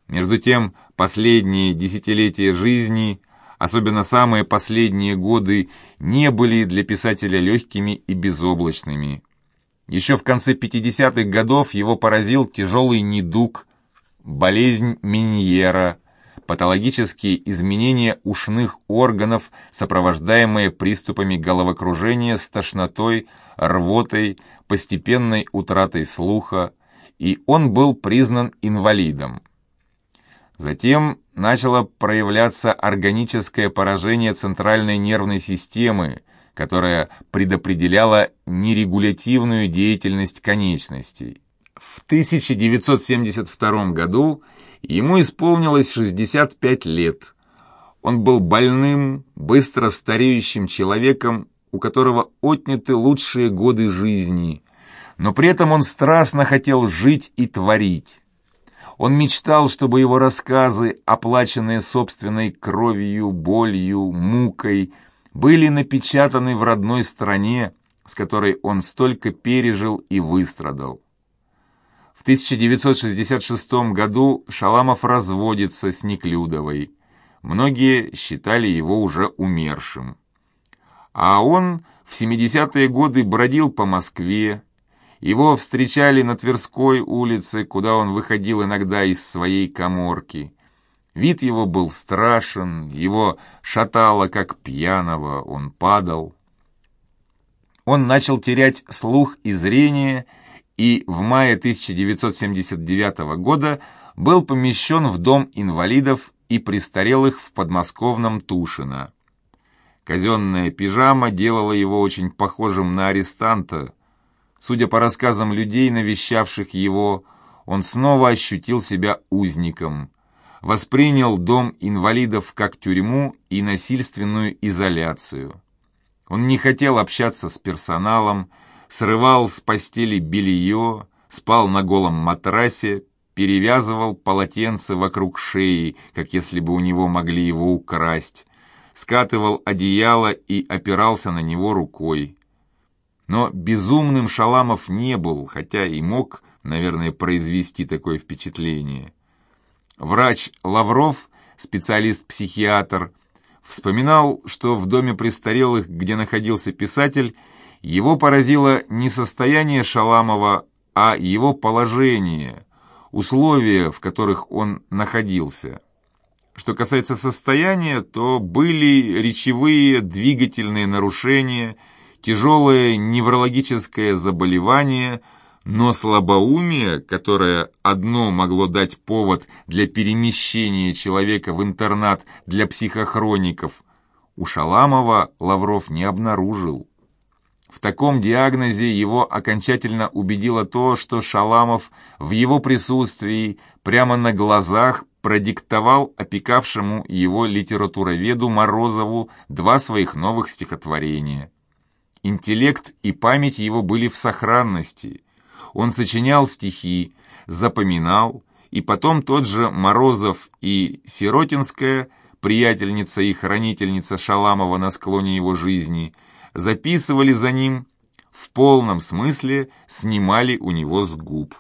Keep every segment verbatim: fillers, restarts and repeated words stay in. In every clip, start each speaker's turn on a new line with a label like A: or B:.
A: Между тем, последние десятилетия жизни, особенно самые последние годы, не были для писателя легкими и безоблачными. Еще в конце пятидесятых годов его поразил тяжелый недуг, болезнь Меньера, патологические изменения ушных органов, сопровождаемые приступами головокружения с тошнотой, рвотой, постепенной утратой слуха, и он был признан инвалидом. Затем начало проявляться органическое поражение центральной нервной системы, которое предопределяло нерегулятивную деятельность конечностей. В тысяча девятьсот семьдесят втором году ему исполнилось шестьдесят пять лет. Он был больным, быстро стареющим человеком, у которого отняты лучшие годы жизни, но при этом он страстно хотел жить и творить. Он мечтал, чтобы его рассказы, оплаченные собственной кровью, болью, мукой, были напечатаны в родной стране, с которой он столько пережил и выстрадал. В тысяча девятьсот шестьдесят шестом году Шаламов разводится с Неклюдовой. Многие считали его уже умершим. А он в семидесятые годы бродил по Москве. Его встречали на Тверской улице, куда он выходил иногда из своей каморки. Вид его был страшен, его шатало, как пьяного, он падал. Он начал терять слух и зрение, и в мае тысяча девятьсот семьдесят девятого года был помещен в дом инвалидов и престарелых в подмосковном Тушино. Казенная пижама делала его очень похожим на арестанта. Судя по рассказам людей, навещавших его, он снова ощутил себя узником, воспринял дом инвалидов как тюрьму и насильственную изоляцию. Он не хотел общаться с персоналом, срывал с постели белье, спал на голом матрасе, перевязывал полотенце вокруг шеи, как если бы у него могли его украсть, скатывал одеяло и опирался на него рукой. Но безумным Шаламов не был, хотя и мог, наверное, произвести такое впечатление. Врач Лавров, специалист-психиатр, вспоминал, что в доме престарелых, где находился писатель, его поразило не состояние Шаламова, а его положение, условия, в которых он находился. Что касается состояния, то были речевые, двигательные нарушения, тяжелое неврологическое заболевание, но слабоумие, которое одно могло дать повод для перемещения человека в интернат для психохроников, у Шаламова Лавров не обнаружил. В таком диагнозе его окончательно убедило то, что Шаламов в его присутствии прямо на глазах продиктовал опекавшему его литературоведу Морозову два своих новых стихотворения. Интеллект и память его были в сохранности. Он сочинял стихи, запоминал, и потом тот же Морозов и Сиротинская, приятельница и хранительница Шаламова на склоне его жизни, записывали за ним, в полном смысле снимали у него с губ.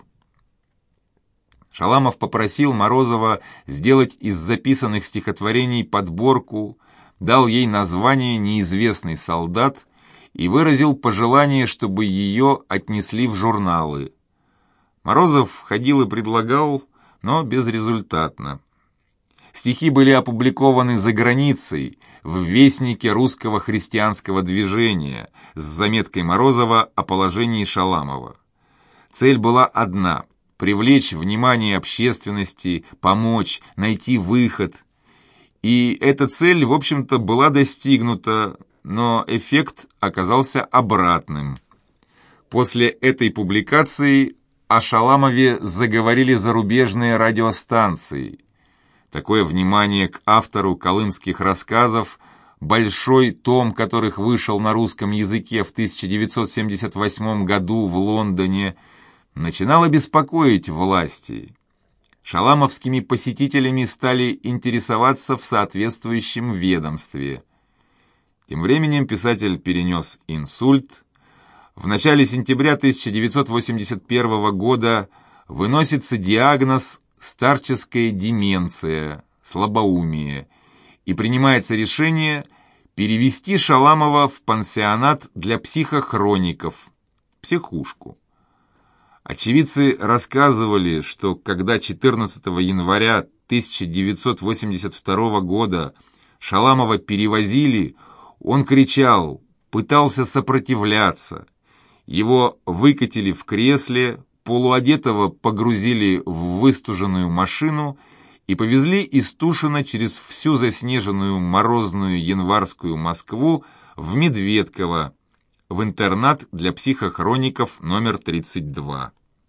A: Шаламов попросил Морозова сделать из записанных стихотворений подборку, дал ей название «Неизвестный солдат» и выразил пожелание, чтобы ее отнесли в журналы. Морозов ходил и предлагал, но безрезультатно. Стихи были опубликованы за границей, в Вестнике русского христианского движения, с заметкой Морозова о положении Шаламова. Цель была одна – привлечь внимание общественности, помочь, найти выход. И эта цель, в общем-то, была достигнута, но эффект оказался обратным. После этой публикации о Шаламове заговорили зарубежные радиостанции. Такое внимание к автору колымских рассказов, большой том которых вышел на русском языке в тысяча девятьсот семьдесят восьмом году в Лондоне, начинало беспокоить власти. Шаламовскими посетителями стали интересоваться в соответствующем ведомстве. Тем временем писатель перенес инсульт. В начале сентября тысяча девятьсот восемьдесят первого года выносится диагноз старческая деменция, слабоумие, и принимается решение перевести Шаламова в пансионат для психохроников, психушку. Очевидцы рассказывали, что когда четырнадцатого января тысяча девятьсот восемьдесят второго года Шаламова перевозили, он кричал, пытался сопротивляться. Его выкатили в кресле, полуодетого погрузили в выстуженную машину и повезли из Тушино через всю заснеженную морозную январскую Москву в Медведково, в интернат для психохроников номер тридцать два.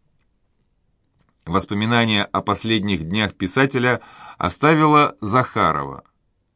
A: Воспоминания о последних днях писателя оставила Захарова.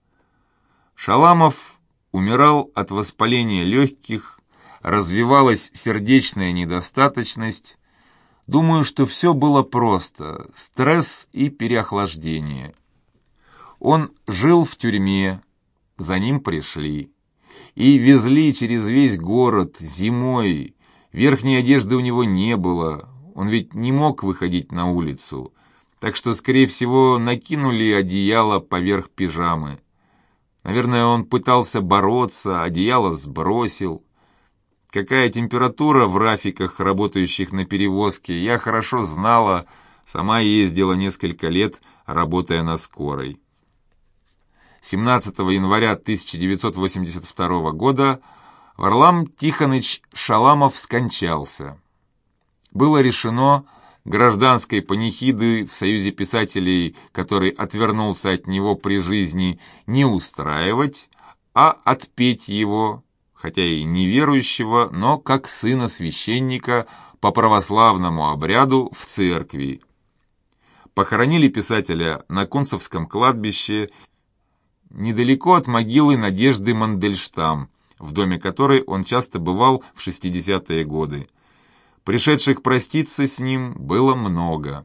A: Шаламов умирал от воспаления легких, развивалась сердечная недостаточность. Думаю, что все было просто, стресс и переохлаждение. Он жил в тюрьме, за ним пришли. И везли через весь город зимой, верхней одежды у него не было, он ведь не мог выходить на улицу, так что, скорее всего, накинули одеяло поверх пижамы. Наверное, он пытался бороться, одеяло сбросил. Какая температура в рафиках, работающих на перевозке, я хорошо знала, сама ездила несколько лет, работая на скорой. семнадцатого января тысяча девятьсот восемьдесят второго года Варлам Тихоныч Шаламов скончался. Было решено гражданской панихиды в Союзе писателей, который отвернулся от него при жизни, не устраивать, а отпеть его, хотя и неверующего, но как сына священника по православному обряду в церкви. Похоронили писателя на Кунцевском кладбище, недалеко от могилы Надежды Мандельштам, в доме которой он часто бывал в шестидесятые годы. Пришедших проститься с ним было много.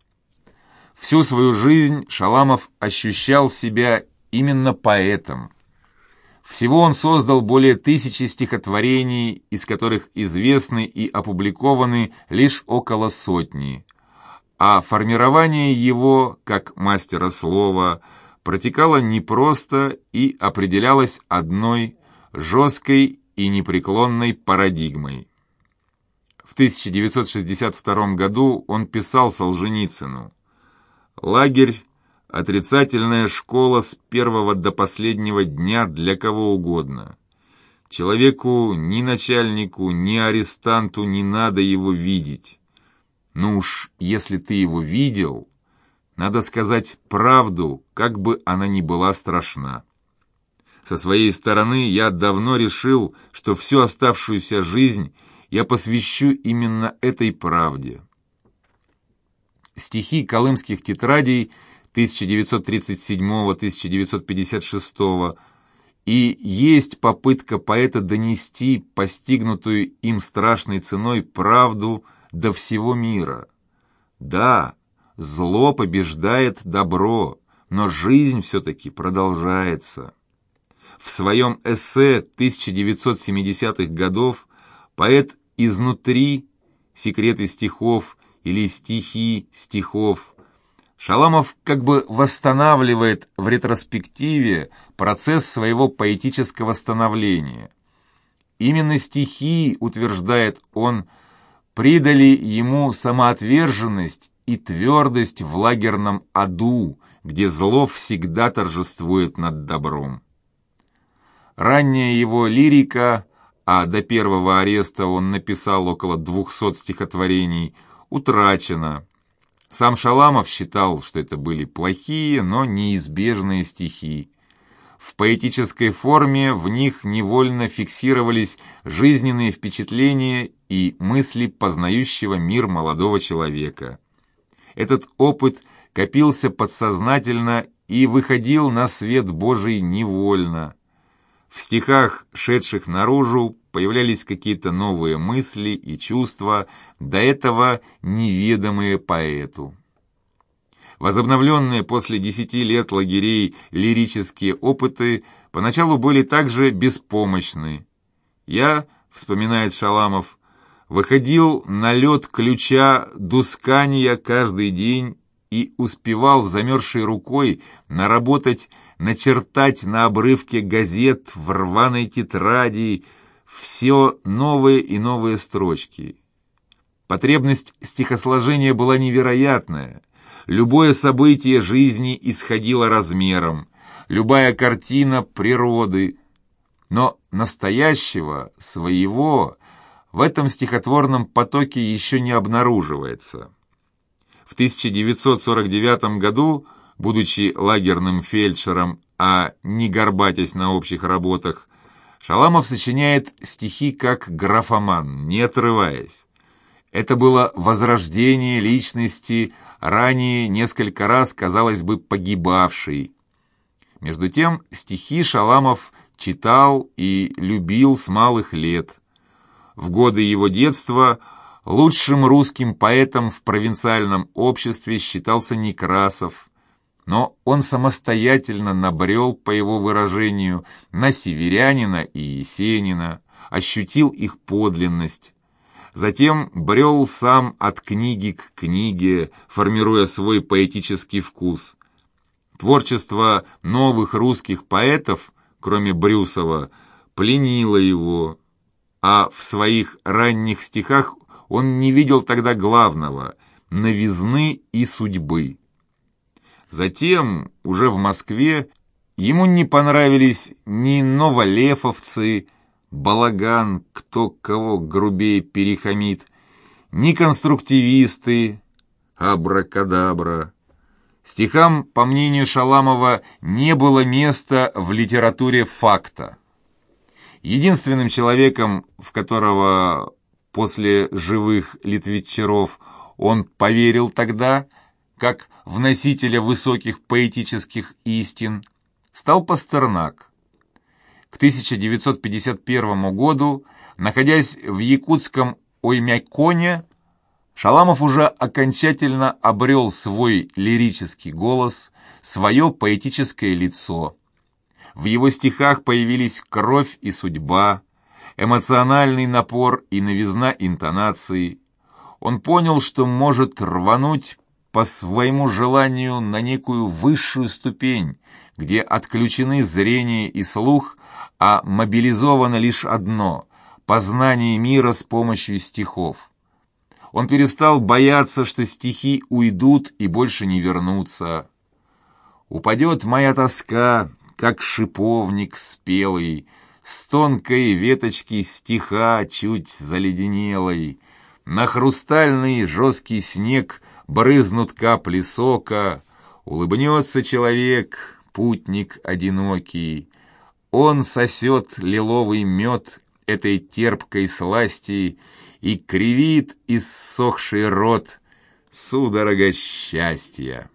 A: Всю свою жизнь Шаламов ощущал себя именно поэтом. Всего он создал более тысячи стихотворений, из которых известны и опубликованы лишь около сотни. А формирование его, как мастера слова, протекало непросто и определялось одной жесткой и непреклонной парадигмой. В тысяча девятьсот шестьдесят втором году он писал Солженицыну: «Лагерь — отрицательная школа с первого до последнего дня для кого угодно. Человеку, ни начальнику, ни арестанту не надо его видеть. Ну уж, если ты его видел, надо сказать правду, как бы она ни была страшна. Со своей стороны я давно решил, что всю оставшуюся жизнь я посвящу именно этой правде». Стихи колымских тетрадей тысяча девятьсот тридцать седьмого — тысяча девятьсот пятьдесят шестого и есть попытка поэта донести постигнутую им страшной ценой правду до всего мира. Да, зло побеждает добро, но жизнь все-таки продолжается. В своем эссе тысяча девятьсот семидесятых годов поэт изнутри «Секреты стихов» или «Стихи стихов» Шаламов как бы восстанавливает в ретроспективе процесс своего поэтического становления. Именно стихи, утверждает он, придали ему самоотверженность и твердость в лагерном аду, где зло всегда торжествует над добром. Ранняя его лирика, а до первого ареста он написал около двухсот стихотворений, утрачена. Сам Шаламов считал, что это были плохие, но неизбежные стихи. В поэтической форме в них невольно фиксировались жизненные впечатления и мысли познающего мир молодого человека. Этот опыт копился подсознательно и выходил на свет Божий невольно. В стихах, шедших наружу, появлялись какие-то новые мысли и чувства, до этого неведомые поэту. Возобновленные после десяти лет лагерей лирические опыты поначалу были также беспомощны. «Я, — вспоминает Шаламов, — выходил на лед ключа дускания каждый день и успевал замерзшей рукой наработать, начертать на обрывке газет в рваной тетради все новые и новые строчки. Потребность стихосложения была невероятная. Любое событие жизни исходило размером, любая картина природы. Но настоящего, своего, в этом стихотворном потоке еще не обнаруживается. В тысяча девятьсот сорок девятом году, будучи лагерным фельдшером, а не горбатясь на общих работах, Шаламов сочиняет стихи как графоман, не отрываясь. Это было возрождение личности, ранее несколько раз, казалось бы, погибавшей. Между тем, стихи Шаламов читал и любил с малых лет. В годы его детства лучшим русским поэтом в провинциальном обществе считался Некрасов, но он самостоятельно набрел, по его выражению, на Северянина и Есенина, ощутил их подлинность. Затем брел сам от книги к книге, формируя свой поэтический вкус. Творчество новых русских поэтов, кроме Брюсова, пленило его, а в своих ранних стихах он не видел тогда главного — новизны и судьбы. Затем, уже в Москве, ему не понравились ни новолефовцы, балаган, кто кого грубее перехамит, ни конструктивисты, абракадабра. Стихам, по мнению Шаламова, не было места в литературе факта. Единственным человеком, в которого после живых Литвичеров он поверил тогда, как в носителя высоких поэтических истин, стал Пастернак. К тысяча девятьсот пятьдесят первому году, находясь в якутском Оймяконе, Шаламов уже окончательно обрел свой лирический голос, свое поэтическое лицо. В его стихах появились кровь и судьба, эмоциональный напор и новизна интонации. Он понял, что может рвануть по своему желанию на некую высшую ступень, где отключены зрение и слух, а мобилизовано лишь одно — познание мира с помощью стихов. Он перестал бояться, что стихи уйдут и больше не вернутся. «Упадет моя тоска, как шиповник спелый, с тонкой веточки стиха чуть заледенелой. На хрустальный жесткий снег брызнут капли сока, улыбнется человек, путник одинокий. Он сосет лиловый мед этой терпкой сласти и кривит иссохший рот судорога счастья».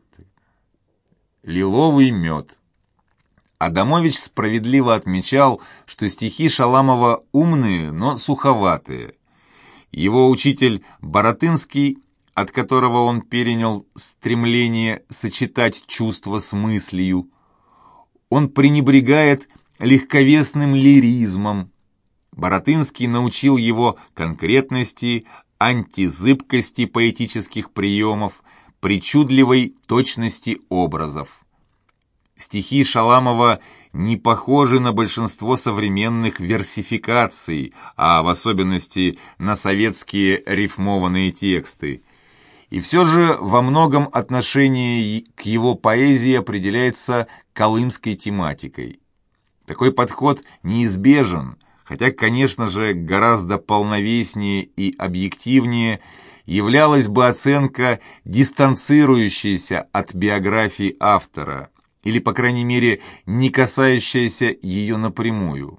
A: Лиловый мед. Адамович справедливо отмечал, что стихи Шаламова умные, но суховатые. Его учитель Баратынский, от которого он перенял стремление сочетать чувства с мыслью, он пренебрегает легковесным лиризмом. Баратынский научил его конкретности, антизыбкости поэтических приемов, причудливой точности образов. Стихи Шаламова не похожи на большинство современных версификаций, а в особенности на советские рифмованные тексты. И все же во многом отношение к его поэзии определяется колымской тематикой. Такой подход неизбежен, хотя, конечно же, гораздо полновеснее и объективнее являлась бы оценка, дистанцирующаяся от биографии автора, или, по крайней мере, не касающаяся ее напрямую.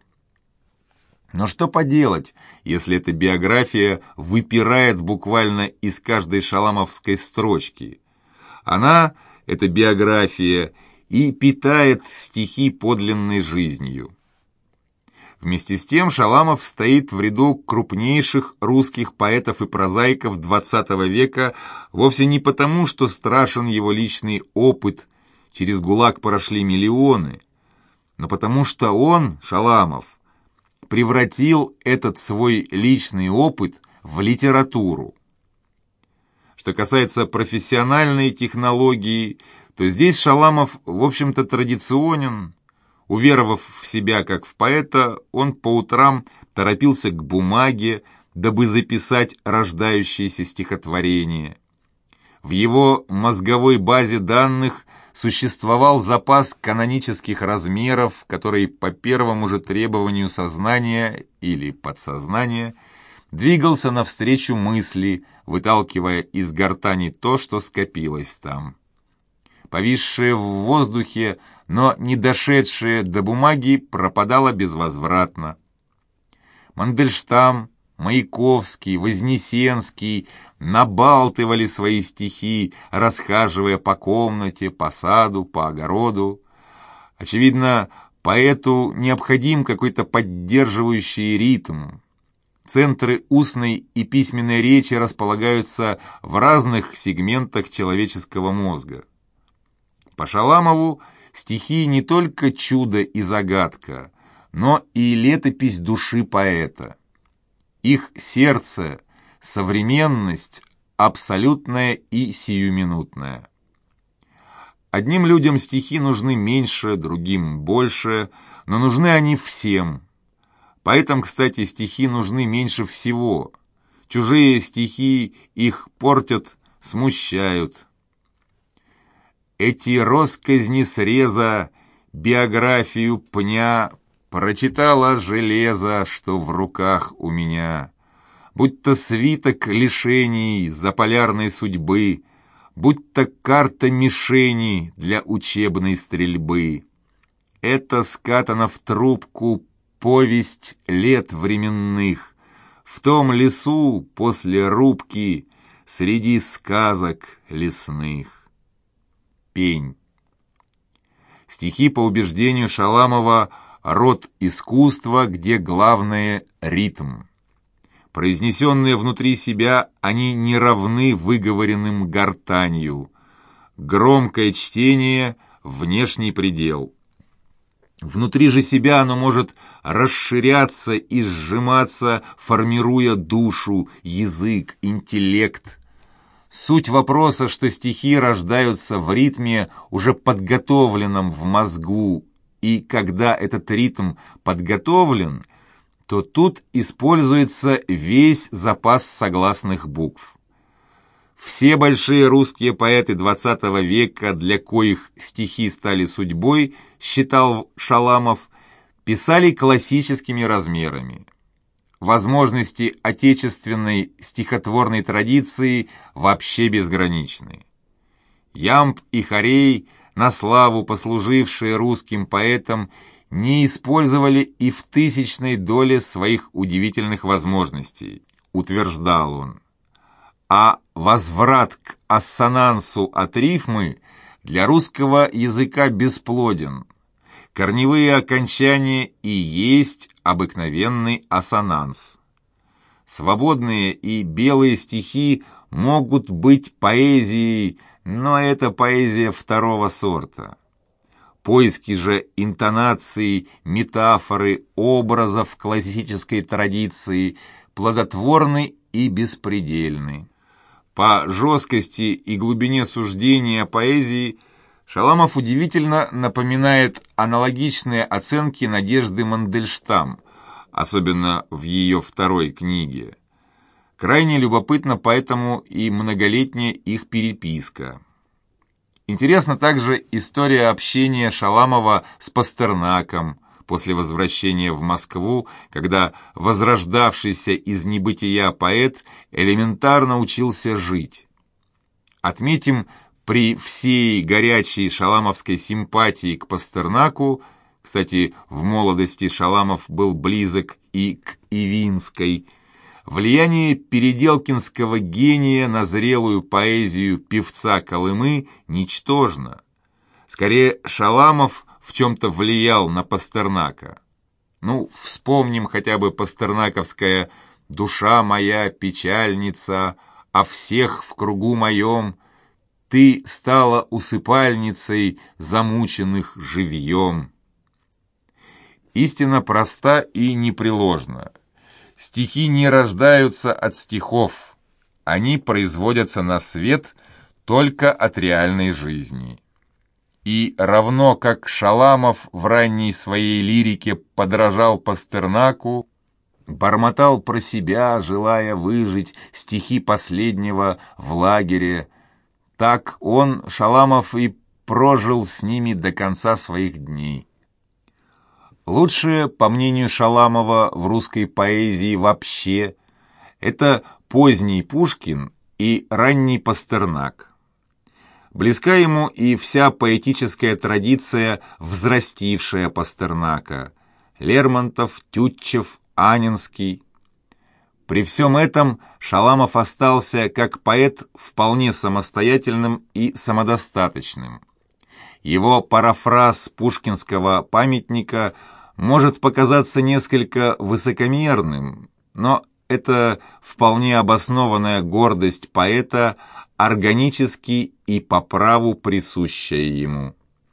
A: Но что поделать, если эта биография выпирает буквально из каждой шаламовской строчки? Она, эта биография, и питает стихи подлинной жизнью. Вместе с тем Шаламов стоит в ряду крупнейших русских поэтов и прозаиков двадцатого века вовсе не потому, что страшен его личный опыт, через ГУЛАГ прошли миллионы, но потому что он, Шаламов, превратил этот свой личный опыт в литературу. Что касается профессиональной технологии, то здесь Шаламов, в общем-то, традиционен. Уверовав в себя как в поэта, он по утрам торопился к бумаге, дабы записать рождающееся стихотворение. В его мозговой базе данных существовал запас канонических размеров, который по первому же требованию сознания или подсознания двигался навстречу мысли, выталкивая из гортани то, что скопилось там. Повисшее в воздухе, но не дошедшее до бумаги, пропадало безвозвратно. Мандельштам, Маяковский, Вознесенский набалтывали свои стихи, расхаживая по комнате, по саду, по огороду. Очевидно, поэту необходим какой-то поддерживающий ритм. Центры устной и письменной речи располагаются в разных сегментах человеческого мозга. По Шаламову стихи не только чудо и загадка, но и летопись души поэта. Их сердце, современность абсолютная и сиюминутная. Одним людям стихи нужны меньше, другим больше, но нужны они всем. Поэтам, кстати, стихи нужны меньше всего. Чужие стихи их портят, смущают. Эти росказни среза, биографию пня, прочитала железо, что в руках у меня. Будь-то свиток лишений заполярной судьбы, будь-то карта мишени для учебной стрельбы. Это скатано в трубку повесть лет временных, в том лесу после рубки среди сказок лесных. Пень. Стихи, по убеждению Шаламова, род искусства, где главное — ритм. Произнесенные внутри себя, они не равны выговоренным гортанью. Громкое чтение — внешний предел. Внутри же себя оно может расширяться и сжиматься, формируя душу, язык, интеллект. Суть вопроса, что стихи рождаются в ритме, уже подготовленном в мозгу, и когда этот ритм подготовлен, то тут используется весь запас согласных букв. Все большие русские поэты двадцатого века, для коих стихи стали судьбой, считал Шаламов, писали классическими размерами. Возможности отечественной стихотворной традиции вообще безграничны. Ямб и Хорей, на славу послужившие русским поэтам, не использовали и в тысячной доле своих удивительных возможностей, утверждал он. А возврат к ассонансу от рифмы для русского языка бесплоден. Корневые окончания и есть обыкновенный ассонанс. Свободные и белые стихи могут быть поэзией, но это поэзия второго сорта. Поиски же интонации, метафоры, образов классической традиции плодотворны и беспредельны. По жесткости и глубине суждения о поэзии Шаламов удивительно напоминает аналогичные оценки Надежды Мандельштам, особенно в ее второй книге. Крайне любопытна поэтому и многолетняя их переписка. Интересна также история общения Шаламова с Пастернаком после возвращения в Москву, когда возрождавшийся из небытия поэт элементарно учился жить. Отметим, при всей горячей шаламовской симпатии к Пастернаку, кстати, в молодости Шаламов был близок и к Ивинской, влияние переделкинского гения на зрелую поэзию певца Колымы ничтожно. Скорее, Шаламов в чем-то влиял на Пастернака. Ну, вспомним хотя бы пастернаковское «Душа моя печальница, а всех в кругу моем ты стала усыпальницей замученных живьем». Истина проста и непреложна. Стихи не рождаются от стихов. они производятся на свет только от реальной жизни. И равно как Шаламов в ранней своей лирике подражал Пастернаку, бормотал про себя, желая выжить стихи последнего в лагере, так он, Шаламов, и прожил с ними до конца своих дней. Лучшее, по мнению Шаламова, в русской поэзии вообще – это поздний Пушкин и ранний Пастернак. Близка ему и вся поэтическая традиция, взрастившая Пастернака – Лермонтов, Тютчев, Анинский. При всем этом Шаламов остался как поэт вполне самостоятельным и самодостаточным. Его парафраз пушкинского памятника может показаться несколько высокомерным, но это вполне обоснованная гордость поэта, органически и по праву присущая ему.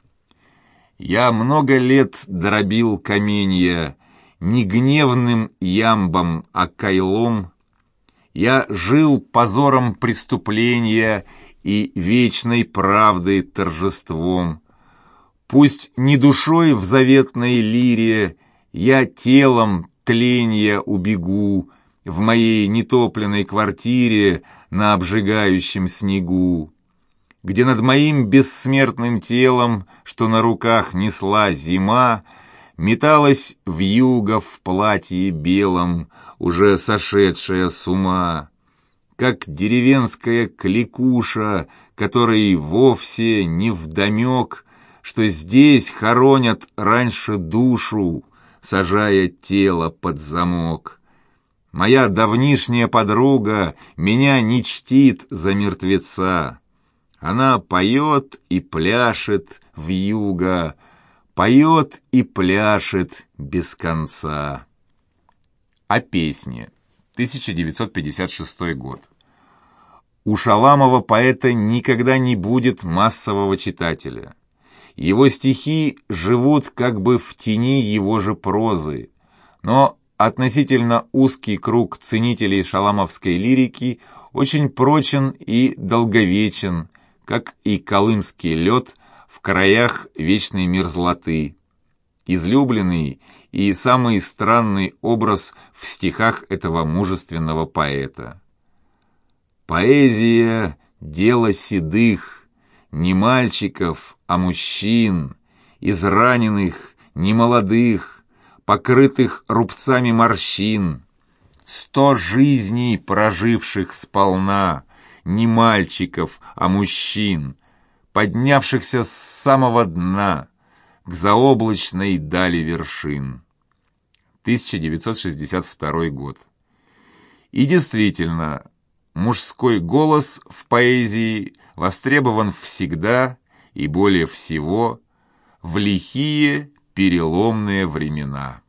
A: «Я много лет дробил каменья, не гневным ямбом, а кайлом. Я жил позором преступления и вечной правдой торжеством. Пусть не душой в заветной лире, я телом тленья убегу в моей нетопленной квартире на обжигающем снегу, где над моим бессмертным телом, что на руках несла зима, металась вьюга в платье белом, уже сошедшая с ума, как деревенская кликуша, которой вовсе не вдомек, что здесь хоронят раньше душу, сажая тело под замок. Моя давнишняя подруга меня не чтит за мертвеца. Она поет и пляшет вьюга, поет и пляшет без конца». О песне. тысяча девятьсот пятьдесят шестой год. У Шаламова поэта никогда не будет массового читателя. Его стихи живут как бы в тени его же прозы, но относительно узкий круг ценителей шаламовской лирики очень прочен и долговечен, как и колымский лед в краях вечной мерзлоты. Излюбленный и самый странный образ в стихах этого мужественного поэта. «Поэзия — дело седых, не мальчиков, а мужчин, израненных, немолодых, покрытых рубцами морщин, сто жизней проживших сполна, не мальчиков, а мужчин, поднявшихся с самого дна к заоблачной дали вершин». тысяча девятьсот шестьдесят второй год. И действительно, мужской голос в поэзии востребован всегда и более всего в лихие переломные времена.